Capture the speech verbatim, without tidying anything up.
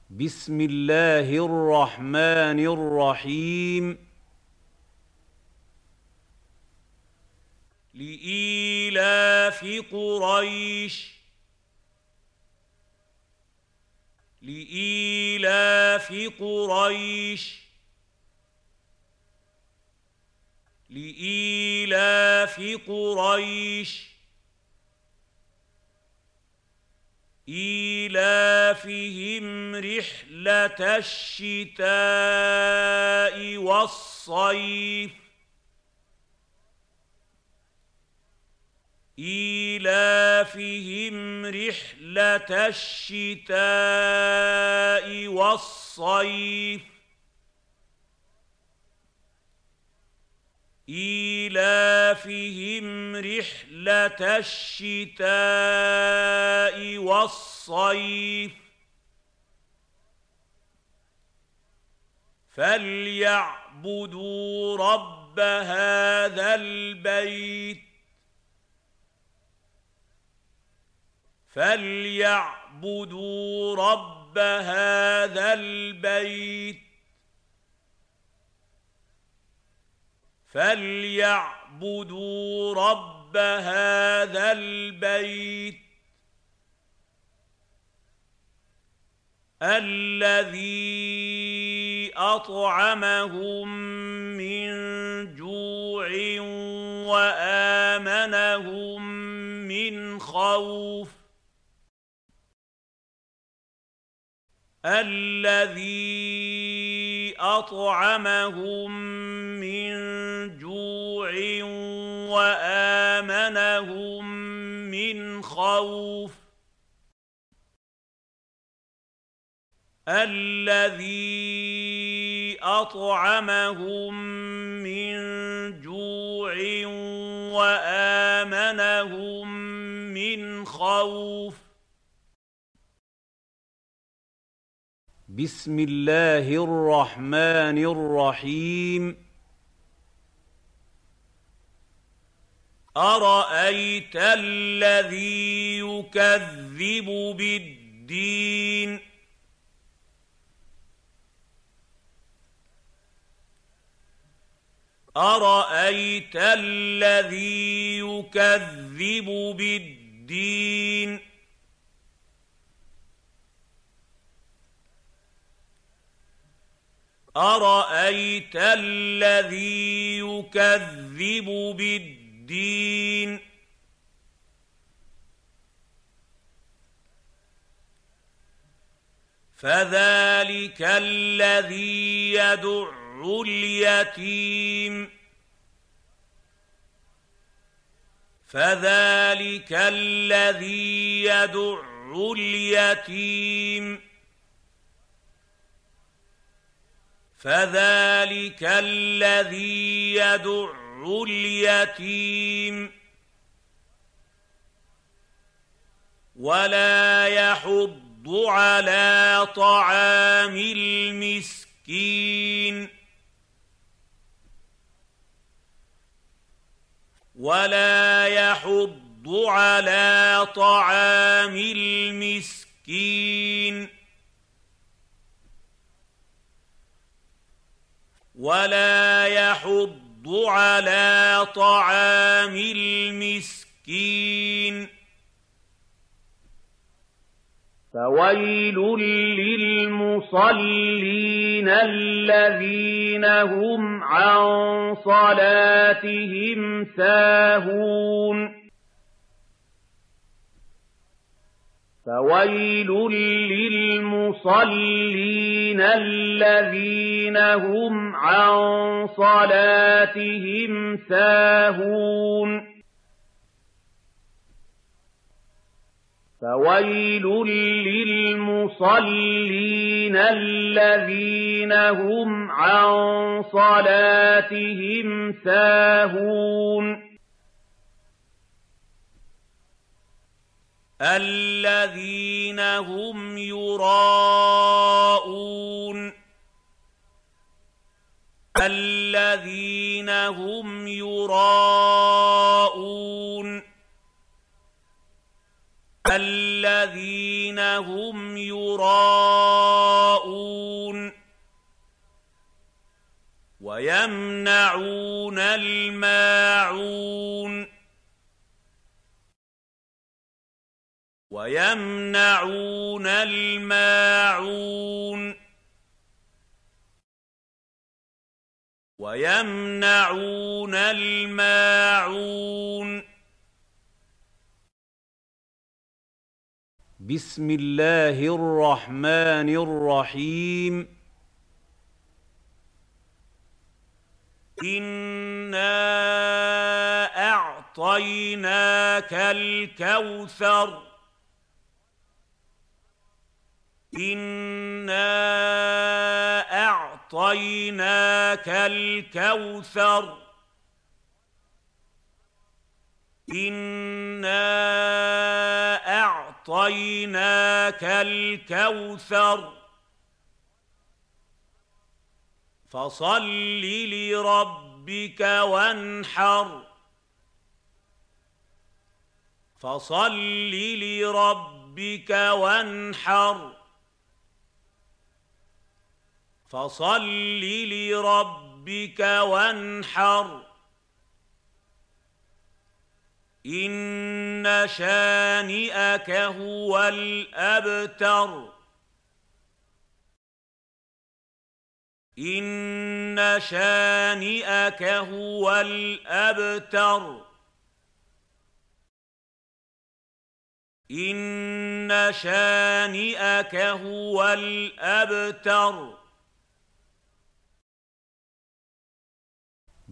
بسم الله الرحمن الرحيم. لإيلاف قريش لإيلاف قريش لإيلاف قريش إيلافهم رحلة الشتاء والصيف إيلافهم رحلة الشتاء والصيف إيلافهم رحلة الشتاء والصيف فليعبدوا رب هذا البيت فليعبدوا رب هذا البيت فليعبدوا رب هذا البيت الذي أطعمهم من جوع وآمنهم من خوف الذي أطعمهم من جوع وآمنهم من خوف الذي أطعمهم من جوع وآمنهم من خوف. بسم الله الرحمن الرحيم. أرأيت الذي يكذب بالدين أرأيت الذي يكذب بالدين أرأيت الذي يكذب بالدين فذلك الذي يدع اليتيم فذلك الذي يدع اليتيم فذلك الذي يدع اليتيم ولا يحض على طعام المسكين ولا يحض على طعام المسكين ولا يحض على طعام المسكين فويل للمصلين الذين هم عن صلاتهم ساهون فويل للمصلين الذين هم عن صلاتهم ساهون فويل للمصلين الذين هم عن صلاتهم ساهون الذين هم يراءون الذين هم يراءون الذين هم يراءون وَيَمْنَعُونَ الْمَاعُونَ وَيَمْنَعُونَ الْمَاعُونَ وَيَمْنَعُونَ الْمَاعُونَ بسم الله الرحمن الرحيم إِنَّا أَعْطَيْنَاكَ الْكَوْثَرَ إِنَّا أَعْطَيْنَاكَ الْكَوْثَرَ إِنَّا أَعْطَيْنَاكَ الْكَوْثَرَ فَصَلِّ لِرَبِّكَ وَانْحَرْ فَصَلِّ لِرَبِّكَ وَانْحَرْ فَصَلِّ لِرَبِّكَ وَانْحَرْ إِنَّ شَانِئَكَ هُوَ الْأَبْتَرُ إِنَّ شَانِئَكَ هُوَ الْأَبْتَرُ إِنَّ شَانِئَكَ هُوَ الْأَبْتَرُ